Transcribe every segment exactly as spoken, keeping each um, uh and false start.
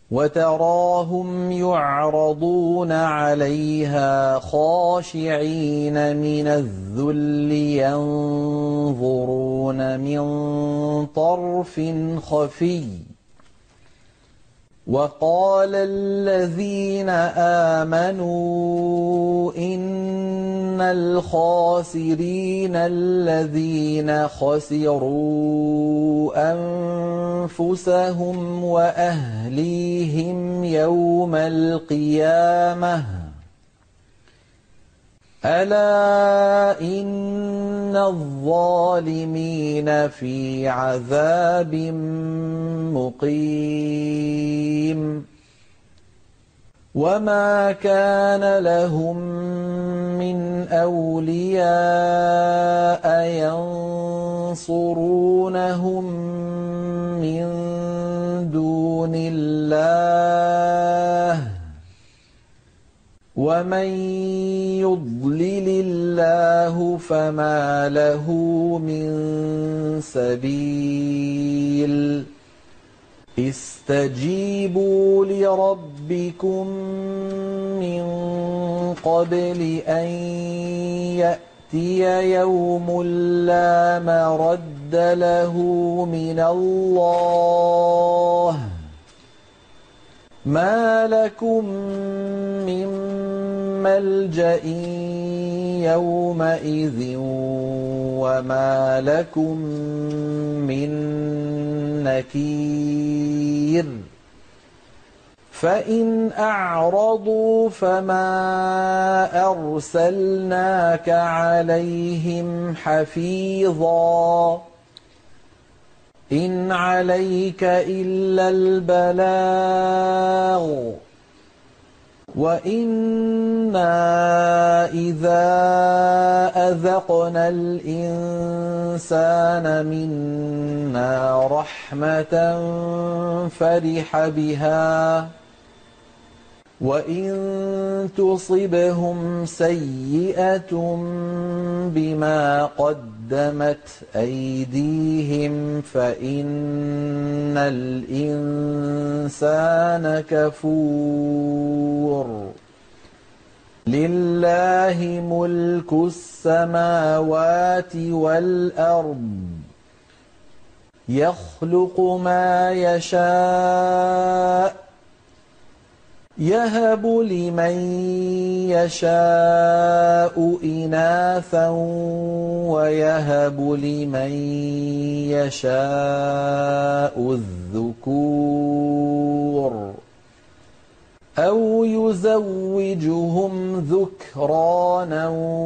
وتراهم يعرضون عليها خاشعين من الذل ينظرون من طرف خفي وقال الذين آمنوا إن الخاسرين الذين خسروا أنفسهم وأهليهم يوم القيامة ألا إن الظالمين في عذاب مقيم وما كان لهم من أولياء ينصرونهم من دون الله ومن يضلل الله فما له من سبيل استجيبوا لربكم من قبل أن يأتي يوم لا مرد له من الله ما لكم من ملجأ يومئذ وما لكم من نكير فإن أعرضوا فما أرسلناك عليهم حفيظا إن عليك إلا البلاغ وإنا إذا أذقنا الإنسان منا رحمة فرح بها وإن تصبهم سيئة بما قدمت أيديهم فإن الإنسان كفور لله ملك السماوات والأرض يخلق ما يشاء يهب لمن يشاء إناثا ويهب لمن يشاء الذكور أو يزوجهم ذكرانا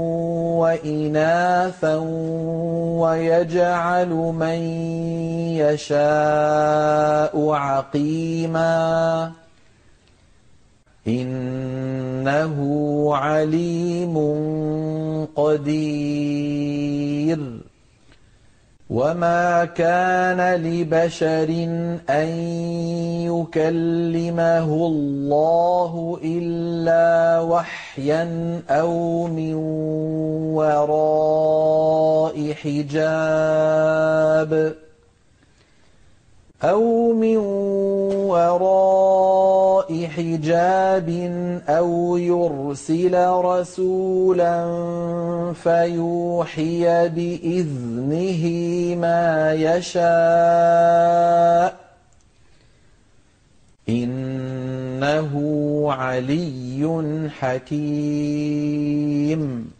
وإناثا ويجعل من يشاء عقيما إنه عليم قدير وما كان لبشر أن يكلمه الله إلا وحيا أو من وراء حجاب أو من وراء حجاب أو يرسل رسولا فيوحي بإذنه ما يشاء إنه علي حكيم